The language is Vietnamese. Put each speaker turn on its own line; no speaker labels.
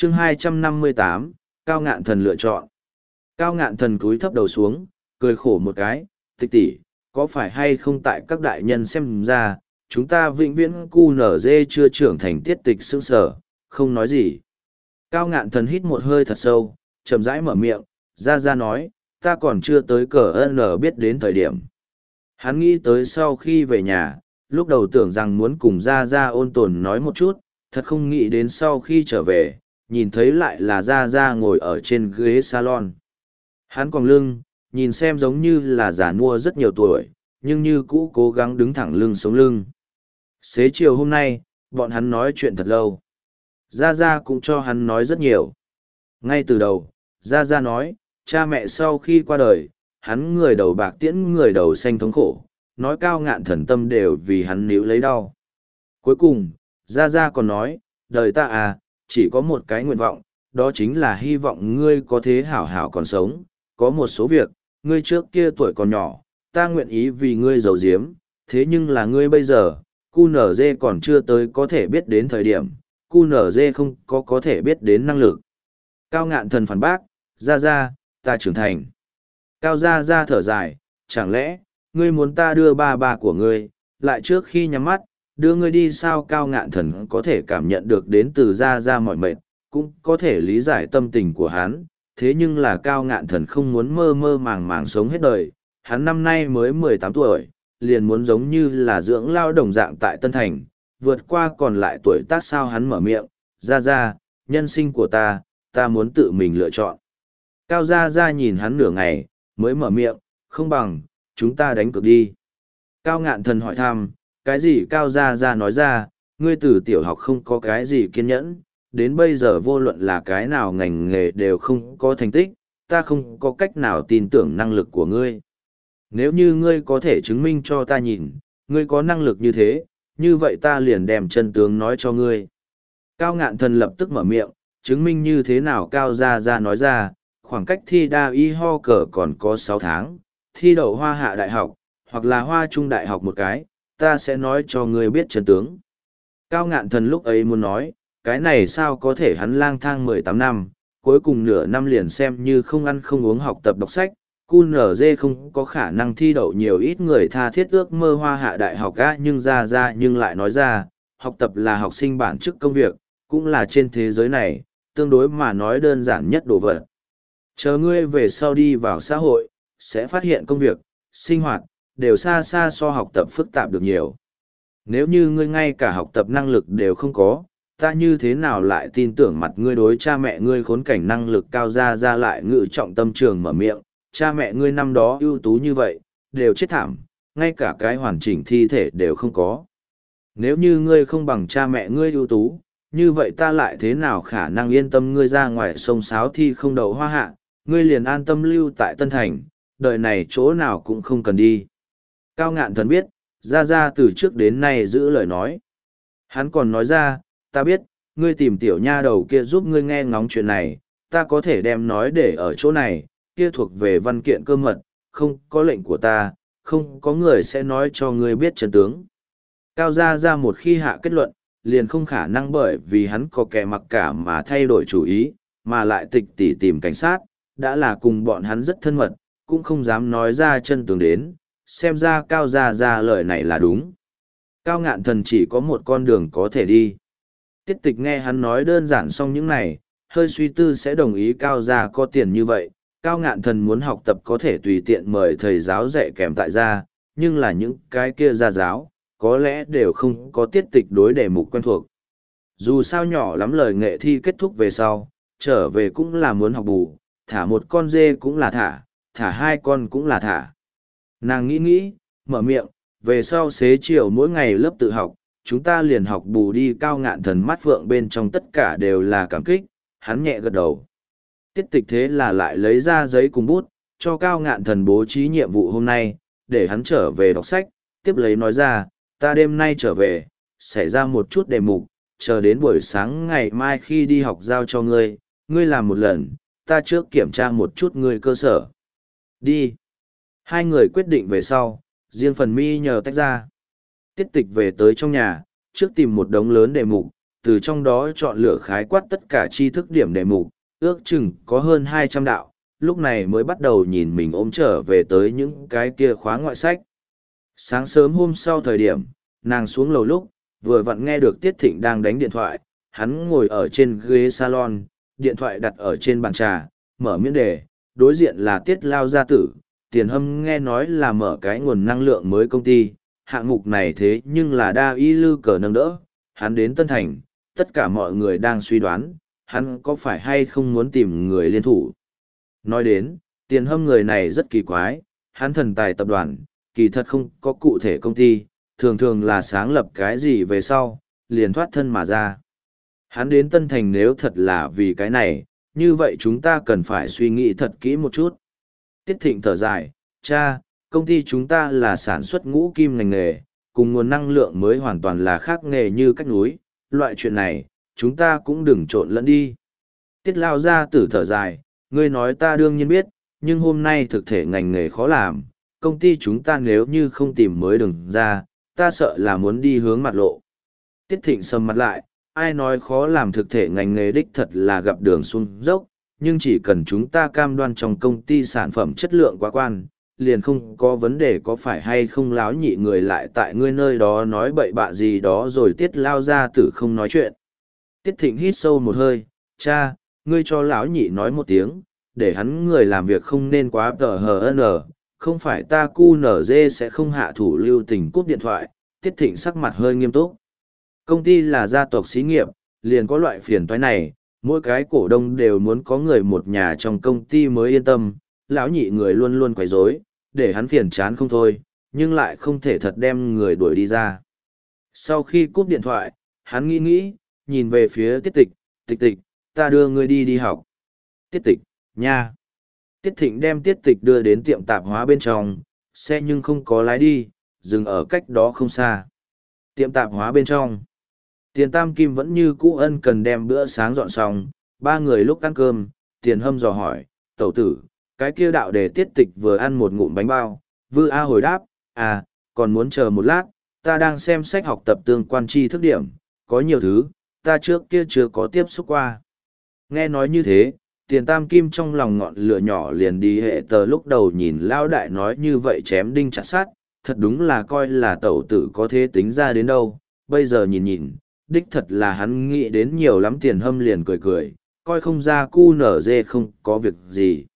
chương 258, Cao Ngạn Thần lựa chọn. Cao Ngạn Thần cúi thấp đầu xuống, cười khổ một cái, tịch tỷ, có phải hay không tại các đại nhân xem ra, chúng ta vĩnh viễn cu nở dê chưa trưởng thành tiết tịch sững sở, không nói gì. Cao Ngạn Thần hít một hơi thật sâu, chậm rãi mở miệng, ra nói, ta còn chưa tới cờ N biết đến thời điểm. Hắn nghĩ tới sau khi về nhà, lúc đầu tưởng rằng muốn cùng ra ôn tồn nói một chút, thật không nghĩ đến sau khi trở về, nhìn thấy lại là ra ngồi ở trên ghế salon. Hắn còng lưng, nhìn xem giống như là già nua rất nhiều tuổi, nhưng như cũ cố gắng đứng thẳng lưng sống lưng. Xế chiều hôm nay, bọn hắn nói chuyện thật lâu. Ra cũng cho hắn nói rất nhiều. Ngay từ đầu, ra nói, cha mẹ sau khi qua đời, hắn người đầu bạc tiễn người đầu xanh thống khổ, nói Cao Ngạn Thần tâm đều vì hắn níu lấy đau. Cuối cùng, ra còn nói, đời ta à, chỉ có một cái nguyện vọng, đó chính là hy vọng ngươi có thế hảo hảo còn sống, có một số việc, ngươi trước kia tuổi còn nhỏ, ta nguyện ý vì ngươi giấu giếm, thế nhưng là ngươi bây giờ, cu nở dê còn chưa tới có thể biết đến thời điểm, cu nở dê không có thể biết đến năng lực. Cao Ngạn Thần phản bác, ra, ta trưởng thành. Cao ra thở dài, chẳng lẽ, ngươi muốn ta đưa ba của ngươi, lại trước khi nhắm mắt, đưa ngươi đi sao? Cao Ngạn Thần có thể cảm nhận được đến từ ra mọi mệt, cũng có thể lý giải tâm tình của hắn, thế nhưng là Cao Ngạn Thần không muốn mơ mơ màng sống hết đời, hắn năm nay mới 18 tuổi, liền muốn giống như là dưỡng lao đồng dạng tại Tân Thành, vượt qua còn lại tuổi tác. Sao? Hắn mở miệng, ra, nhân sinh của ta muốn tự mình lựa chọn. Cao ra nhìn hắn nửa ngày, mới mở miệng, không bằng, chúng ta đánh cược đi. Cao Ngạn Thần hỏi thăm, cái gì? Cao ra nói ra, ngươi từ tiểu học không có cái gì kiên nhẫn, đến bây giờ vô luận là cái nào ngành nghề đều không có thành tích, ta không có cách nào tin tưởng năng lực của ngươi. Nếu như ngươi có thể chứng minh cho ta nhìn, ngươi có năng lực như thế, như vậy ta liền đem chân tướng nói cho ngươi. Cao Ngạn Thần lập tức mở miệng, chứng minh như thế nào? Cao ra nói ra, khoảng cách thi đa y ho cờ còn có 6 tháng, thi đậu Hoa Hạ Đại học, hoặc là Hoa Trung Đại học một cái, ta sẽ nói cho ngươi biết chân tướng. Cao Ngạn Thần lúc ấy muốn nói, cái này sao có thể, hắn lang thang 18 năm, cuối cùng nửa năm liền xem như không ăn không uống học tập đọc sách, QNZ không có khả năng thi đậu. Nhiều ít người tha thiết ước mơ Hoa Hạ Đại học nhưng ra nhưng lại nói ra, học tập là học sinh bản chức công việc, cũng là trên thế giới này, tương đối mà nói đơn giản nhất đồ vật. Chờ ngươi về sau đi vào xã hội, sẽ phát hiện công việc, sinh hoạt, đều xa xa so học tập phức tạp được nhiều. Nếu như ngươi ngay cả học tập năng lực đều không có, ta như thế nào lại tin tưởng mặt ngươi đối cha mẹ ngươi khốn cảnh năng lực? Cao ra lại ngự trọng tâm trường mở miệng, cha mẹ ngươi năm đó ưu tú như vậy, đều chết thảm, ngay cả cái hoàn chỉnh thi thể đều không có. Nếu như ngươi không bằng cha mẹ ngươi ưu tú, như vậy ta lại thế nào khả năng yên tâm ngươi ra ngoài sông sáo thi không đậu Hoa Hạ, ngươi liền an tâm lưu tại Tân Thành, đời này chỗ nào cũng không cần đi. Cao Ngạn Thần biết, ra từ trước đến nay giữ lời nói. Hắn còn nói ra, ta biết, ngươi tìm tiểu nha đầu kia giúp ngươi nghe ngóng chuyện này, ta có thể đem nói để ở chỗ này, kia thuộc về văn kiện cơ mật, không có lệnh của ta, không có người sẽ nói cho ngươi biết chân tướng. Cao ra một khi hạ kết luận, liền không khả năng bởi vì hắn có kẻ mặc cả mà thay đổi chủ ý, mà lại tịch tỉ tìm cảnh sát, đã là cùng bọn hắn rất thân mật, cũng không dám nói ra chân tướng đến, xem ra Cao ra lời này là đúng. Cao Ngạn Thần chỉ có một con đường có thể đi. Tiết tịch nghe hắn nói đơn giản xong những này, hơi suy tư sẽ đồng ý Cao ra có tiền như vậy. Cao Ngạn Thần muốn học tập có thể tùy tiện mời thầy giáo dạy kèm tại gia, nhưng là những cái kia gia giáo, có lẽ đều không có tiết tịch đối đề mục quen thuộc. Dù sao nhỏ lắm lời nghệ thi kết thúc về sau, trở về cũng là muốn học bù, thả một con dê cũng là thả hai con cũng là thả. Nàng nghĩ, mở miệng, về sau xế chiều mỗi ngày lớp tự học, chúng ta liền học bù đi. Cao Ngạn Thần mắt phượng bên trong tất cả đều là cảm kích, hắn nhẹ gật đầu. Tiết tịch thế là lại lấy ra giấy cùng bút, cho Cao Ngạn Thần bố trí nhiệm vụ hôm nay, để hắn trở về đọc sách, tiếp lấy nói ra, ta đêm nay trở về, xảy ra một chút đề mục, chờ đến buổi sáng ngày mai khi đi học giao cho ngươi, ngươi làm một lần, ta trước kiểm tra một chút ngươi cơ sở. Đi. Hai người quyết định về sau, riêng phần mi nhờ tách ra. Tiết tịch về tới trong nhà, trước tìm một đống lớn đề mục, từ trong đó chọn lựa khái quát tất cả tri thức điểm đề mục, ước chừng có hơn 200 đạo, lúc này mới bắt đầu nhìn mình ôm trở về tới những cái kia khóa ngoại sách. Sáng sớm hôm sau thời điểm, nàng xuống lầu lúc, vừa vặn nghe được Tiết Thịnh đang đánh điện thoại, hắn ngồi ở trên ghế salon, điện thoại đặt ở trên bàn trà, mở miếng đề, đối diện là Tiết Lao gia tử, Tiền Hâm nghe nói là mở cái nguồn năng lượng mới công ty, hạng mục này thế nhưng là đa y lư cờ nâng đỡ, hắn đến Tân Thành, tất cả mọi người đang suy đoán, hắn có phải hay không muốn tìm người liên thủ. Nói đến, Tiền Hâm người này rất kỳ quái, hắn thần tài tập đoàn, kỳ thật không có cụ thể công ty, thường thường là sáng lập cái gì về sau, liền thoát thân mà ra. Hắn đến Tân Thành nếu thật là vì cái này, như vậy chúng ta cần phải suy nghĩ thật kỹ một chút. Tiết Thịnh thở dài, cha, công ty chúng ta là sản xuất ngũ kim ngành nghề, cùng nguồn năng lượng mới hoàn toàn là khác nghề như cách núi, loại chuyện này, chúng ta cũng đừng trộn lẫn đi. Tiết Lao gia tử thở dài, ngươi nói ta đương nhiên biết, nhưng hôm nay thực thể ngành nghề khó làm, công ty chúng ta nếu như không tìm mới đường ra, ta sợ là muốn đi hướng mặt lộ. Tiết Thịnh sầm mặt lại, ai nói khó làm thực thể ngành nghề đích thật là gặp đường xuống dốc, nhưng chỉ cần chúng ta cam đoan trong công ty sản phẩm chất lượng quá quan, liền không có vấn đề có phải hay không láo nhị người lại tại ngươi nơi đó nói bậy bạ gì đó rồi Tiết Lao gia tử không nói chuyện. Tiết Thịnh hít sâu một hơi, cha, ngươi cho lão nhị nói một tiếng, để hắn người làm việc không nên quá tờ hờ nờ, không phải ta cu nở dê sẽ không hạ thủ lưu tình cúp điện thoại. Tiết Thịnh sắc mặt hơi nghiêm túc. Công ty là gia tộc xí nghiệp, liền có loại phiền toái này, mỗi cái cổ đông đều muốn có người một nhà trong công ty mới yên tâm, lão nhị người luôn luôn quấy rối, để hắn phiền chán không thôi, nhưng lại không thể thật đem người đuổi đi ra. Sau khi cúp điện thoại, hắn nghĩ nghĩ, nhìn về phía Tiết Tịch, Tịch Tịch, ta đưa ngươi đi học. Tiết Tịch, nha. Tiết Thịnh đem Tiết Tịch đưa đến tiệm tạp hóa bên trong, xe nhưng không có lái đi, dừng ở cách đó không xa. Tiệm tạp hóa bên trong. Tiền Tam Kim vẫn như cũ ân cần đem bữa sáng dọn xong, ba người lúc ăn cơm, Tiền Hâm dò hỏi, tẩu tử, cái kia đạo để Tiết Tịch vừa ăn một ngụm bánh bao, Vư A hồi đáp, à, còn muốn chờ một lát, ta đang xem sách học tập tương quan tri thức điểm, có nhiều thứ, ta trước kia chưa có tiếp xúc qua. Nghe nói như thế, Tiền Tam Kim trong lòng ngọn lửa nhỏ liền đi hệ tờ lúc đầu nhìn Lao Đại nói như vậy chém đinh chặt sát, thật đúng là coi là tẩu tử có thế tính ra đến đâu, bây giờ nhìn nhìn, đích thật là hắn nghĩ đến nhiều lắm. Tiền Hâm liền cười cười, coi không ra cu nở dê không có việc gì.